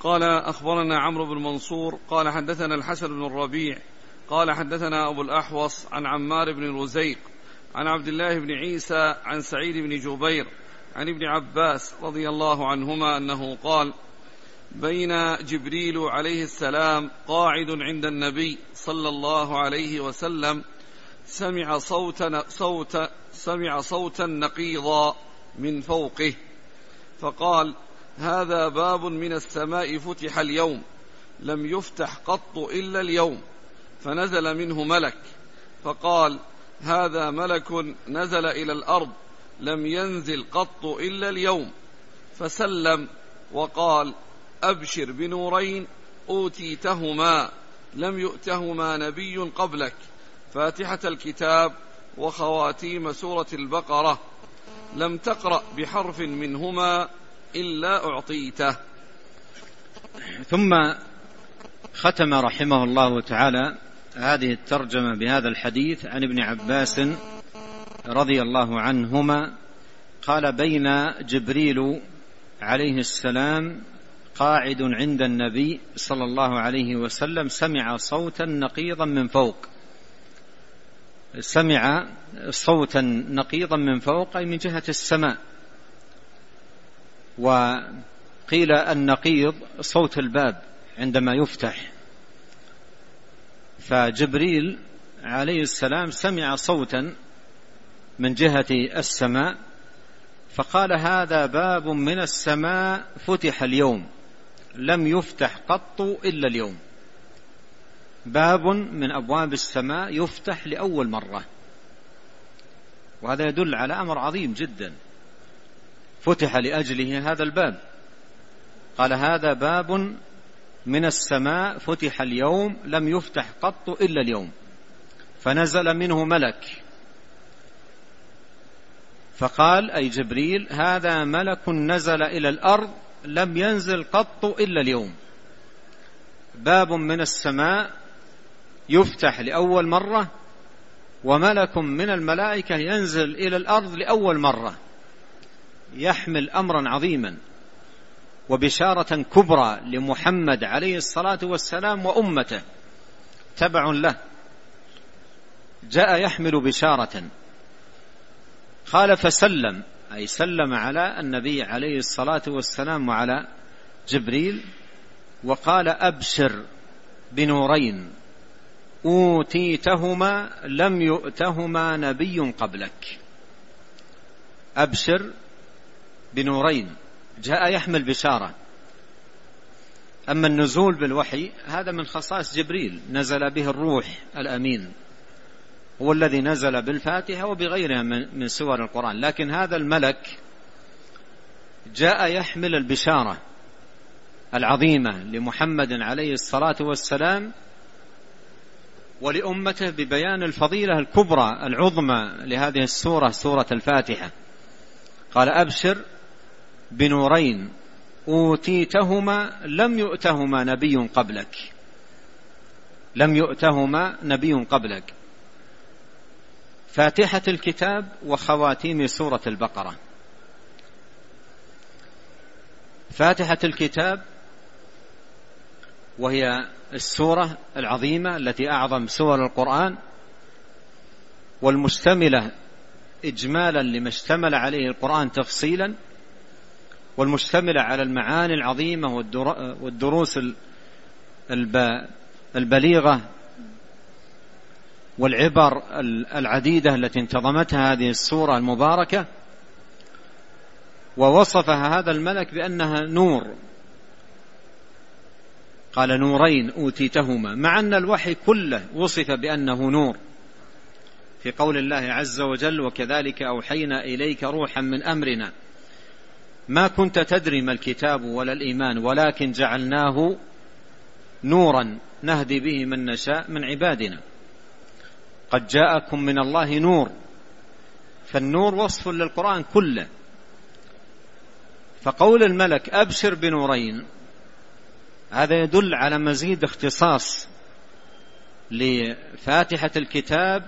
قال أخبرنا عمرو بن منصور قال حدثنا الحسن بن الربيع قال حدثنا أبو الأحوص عن عمار بن الرزيق عن عبد الله بن عيسى عن سعيد بن جبير عن ابن عباس رضي الله عنهما أنه قال: بين جبريل عليه السلام قاعد عند النبي صلى الله عليه وسلم سمع صوتا, صوت سمع صوتا نقيضا من فوقه، فقال: هذا باب من السماء فتح اليوم لم يفتح قط إلا اليوم، فنزل منه ملك فقال: هذا ملك نزل إلى الأرض لم ينزل قط إلا اليوم، فسلم وقال: أبشر بنورين أوتيتهما لم يؤتهما نبي قبلك، فاتحة الكتاب وخواتيم سورة البقرة، لم تقرأ بحرف منهما إلا أعطيته. ثم ختم رحمه الله تعالى هذه الترجمة بهذا الحديث عن ابن عباس رضي الله عنهما قال: بين جبريل عليه السلام قاعد عند النبي صلى الله عليه وسلم سمع صوتا نقيضا من فوق. سمع صوتا نقيضا من فوق أي من جهة السماء، وقيل النقيض صوت الباب عندما يفتح، فجبريل عليه السلام سمع صوتا من جهة السماء فقال: هذا باب من السماء فتح اليوم لم يفتح قط إلا اليوم. باب من أبواب السماء يفتح لأول مرة، وهذا يدل على أمر عظيم جدا فتح لأجله هذا الباب. قال: هذا باب من السماء فتح اليوم لم يفتح قط إلا اليوم، فنزل منه ملك فقال أي جبريل: هذا ملك نزل إلى الأرض لم ينزل قط إلا اليوم. باب من السماء يفتح لأول مرة، وملك من الملائكة ينزل إلى الأرض لأول مرة، يحمل أمرا عظيما وبشارة كبرى لمحمد عليه الصلاة والسلام وأمته تبع له، جاء يحمل بشارة. قال: فسلم أي سلم على النبي عليه الصلاة والسلام وعلى جبريل، وقال: أبشر بنورين أوتيتهما لم يؤتهما نبي قبلك. أبشر بنورين، جاء يحمل بشارة. أما النزول بالوحي هذا من خصائص جبريل، نزل به الروح الأمين، هو الذي نزل بالفاتحة وبغيرها من سور القرآن، لكن هذا الملك جاء يحمل البشارة العظيمة لمحمد عليه الصلاة والسلام ولأمته ببيان الفضيلة الكبرى العظمى لهذه السورة، سورة الفاتحة. قال: أبشر بنورين أوتيتهما لم يؤتهما نبي قبلك. لم يؤتهما نبي قبلك، فاتحة الكتاب وخواتيم سورة البقرة. فاتحة الكتاب وهي السورة العظيمة التي أعظم سور القرآن، والمشتملة إجمالا لما اشتمل عليه القرآن تفصيلا، والمشتملة على المعاني العظيمة والدروس البليغة والعبر العديدة التي انتظمتها هذه السورة المباركة. ووصفها هذا الملك بأنها نور، قال: نورين أوتيتهما، مع أن الوحي كله وصف بأنه نور في قول الله عز وجل: وكذلك أوحينا إليك روحا من أمرنا ما كنت تدري ما الكتاب ولا الإيمان ولكن جعلناه نورا نهدي به من نشاء من عبادنا قد جاءكم من الله نور. فالنور وصف للقرآن كله. فقول الملك: أبشر بنورين، هذا يدل على مزيد اختصاص لفاتحة الكتاب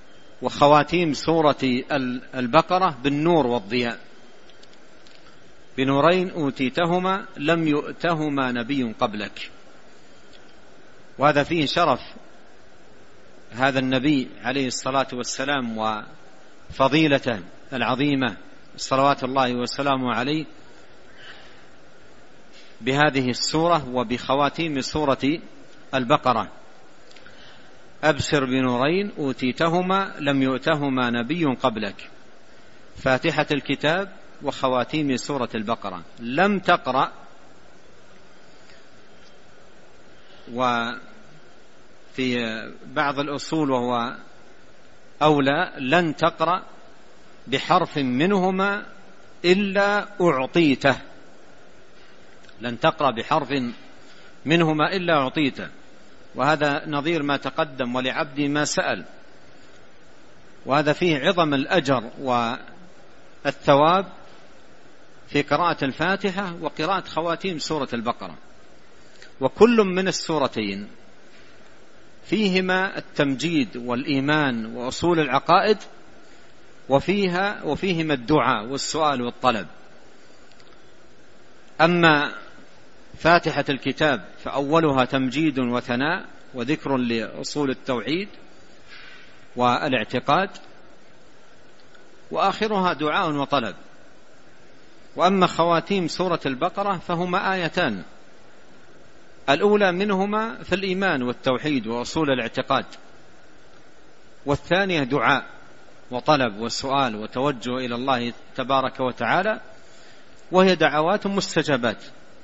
وخواتيم سورة البقرة بالنور والضياء، بنورين أوتيتهما لم يؤتهما نبي قبلك. وهذا فيه شرف هذا النبي عليه الصلاة والسلام وفضيلته العظيمة صلوات الله وسلامه عليه بهذه السورة وبخواتيم سورة البقرة. أبشر بنورين أوتيتهما لم يؤتهما نبي قبلك، فاتحة الكتاب وخواتيم سورة البقرة. لم تقرأ، وفي بعض الأصول وهو أولى لن تقرأ بحرف منهما إلا أعطيته، لن تقرأ بحرف منهما إلا أعطيته، وهذا نظير ما تقدم ولعبدي ما سأل. وهذا فيه عظم الأجر والثواب في قراءة الفاتحة وقراءة خواتيم سورة البقرة. وكل من السورتين فيهما التمجيد والإيمان وأصول العقائد، وفيها وفيهما الدعاء والسؤال والطلب. أما فاتحة الكتاب فأولها تمجيد وثناء وذكر لأصول التوحيد والاعتقاد، وآخرها دعاء وطلب. وأما خواتيم سورة البقرة فهما آيتان، الأولى منهما في الإيمان والتوحيد وأصول الاعتقاد، والثانية دعاء وطلب وسؤال وتوجه إلى الله تبارك وتعالى، وهي دعوات مستجابات.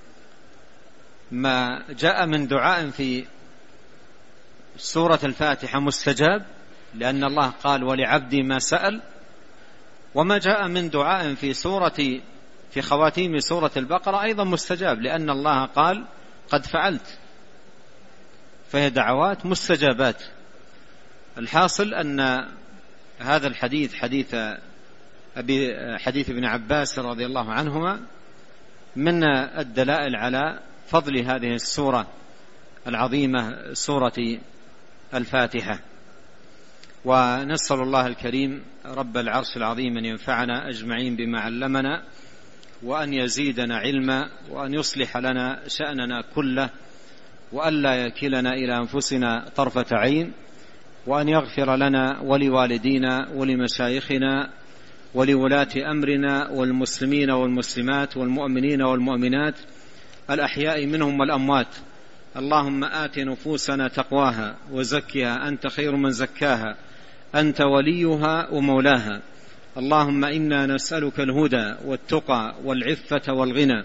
ما جاء من دعاء في سورة الفاتحة مستجاب لأن الله قال ولعبدي ما سأل، وما جاء من دعاء في سورة في خواتيم سورة البقرة أيضا مستجاب لأن الله قال قد فعلت، فهي دعوات مستجابات. الحاصل أن هذا الحديث حديث أبي حديث ابن عباس رضي الله عنهما من الدلائل على فضل هذه السورة العظيمة سورة الفاتحة. ونسأل الله الكريم رب العرش العظيم أن ينفعنا أجمعين بما علمنا، وأن يزيدنا علما، وأن يصلح لنا شأننا كله، وألا يكلنا إلى أنفسنا طرفة عين، وأن يغفر لنا ولوالدينا ولمشايخنا ولولاة أمرنا والمسلمين والمسلمات والمؤمنين والمؤمنات الأحياء منهم والأموات. اللهم آت نفوسنا تقواها وزكها أنت خير من زكاها أنت وليها ومولاها. اللهم إنا نسألك الهدى والتقى والعفة والغنى.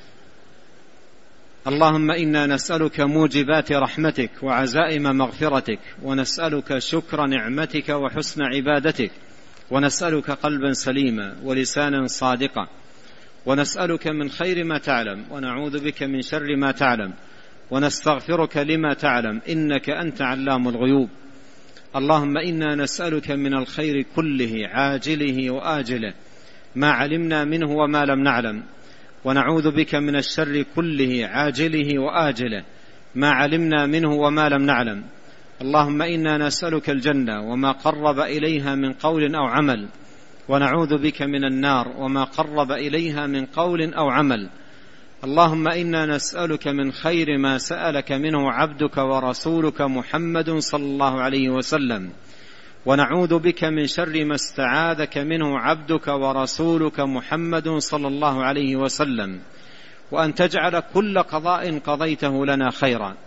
اللهم إنا نسألك موجبات رحمتك وعزائم مغفرتك، ونسألك شكر نعمتك وحسن عبادتك، ونسألك قلبا سليما ولسانا صادقا، ونسألك من خير ما تعلم ونعوذ بك من شر ما تعلم، ونستغفرك لما تعلم إنك أنت علام الغيوب. اللهم إنا نسألك من الخير كله عاجله وآجله ما علمنا منه وما لم نعلم، ونعوذ بك من الشر كله عاجله وآجله ما علمنا منه وما لم نعلم. اللهم إنا نسألك الجنة وما قرب إليها من قول أو عمل، ونعوذ بك من النار وما قرب إليها من قول أو عمل. اللهم إنا نسألك من خير ما سألك منه عبدك ورسولك محمد صلى الله عليه وسلم، ونعوذ بك من شر ما استعاذك منه عبدك ورسولك محمد صلى الله عليه وسلم، وأن تجعل كل قضاء قضيته لنا خيرا.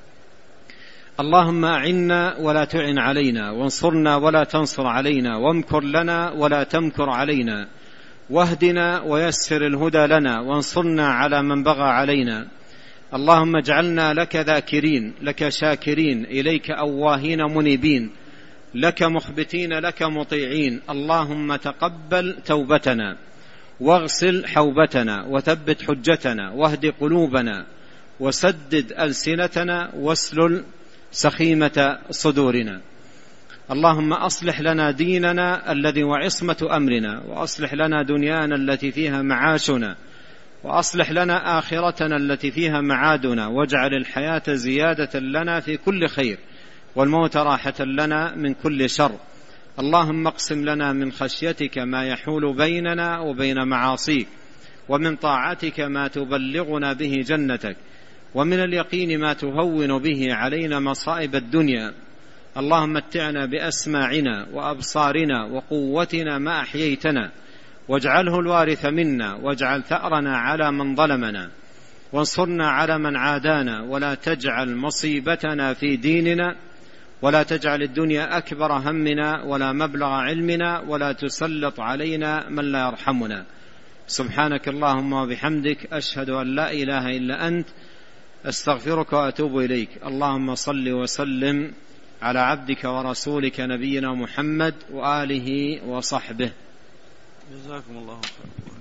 اللهم أعنا ولا تعن علينا، وانصرنا ولا تنصر علينا، وامكر لنا ولا تمكر علينا، واهدنا ويسر الهدى لنا، وانصرنا على من بغى علينا. اللهم اجعلنا لك ذاكرين لك شاكرين إليك أواهين منيبين، لك مخبتين لك مطيعين. اللهم تقبل توبتنا واغسل حوبتنا وثبت حجتنا واهد قلوبنا وسدد ألسنتنا واسلل سخيمة صدورنا. اللهم أصلح لنا ديننا الذي وعصمة أمرنا، وأصلح لنا دنيانا التي فيها معاشنا، وأصلح لنا آخرتنا التي فيها معادنا، واجعل الحياة زيادة لنا في كل خير، والموت راحة لنا من كل شر. اللهم اقسم لنا من خشيتك ما يحول بيننا وبين معاصيك، ومن طاعتك ما تبلغنا به جنتك، ومن اليقين ما تهون به علينا مصائب الدنيا. اللهم متعنا بأسماعنا وأبصارنا وقوتنا ما أحييتنا، واجعله الوارث منا، واجعل ثأرنا على من ظلمنا، وانصرنا على من عادانا، ولا تجعل مصيبتنا في ديننا، ولا تجعل الدنيا أكبر همنا ولا مبلغ علمنا، ولا تسلط علينا من لا يرحمنا. سبحانك اللهم وبحمدك، أشهد أن لا إله إلا أنت، أستغفرك وأتوب إليك. اللهم صل وسلم على عبدك ورسولك نبينا محمد وآله وصحبه. جزاكم الله خيرا.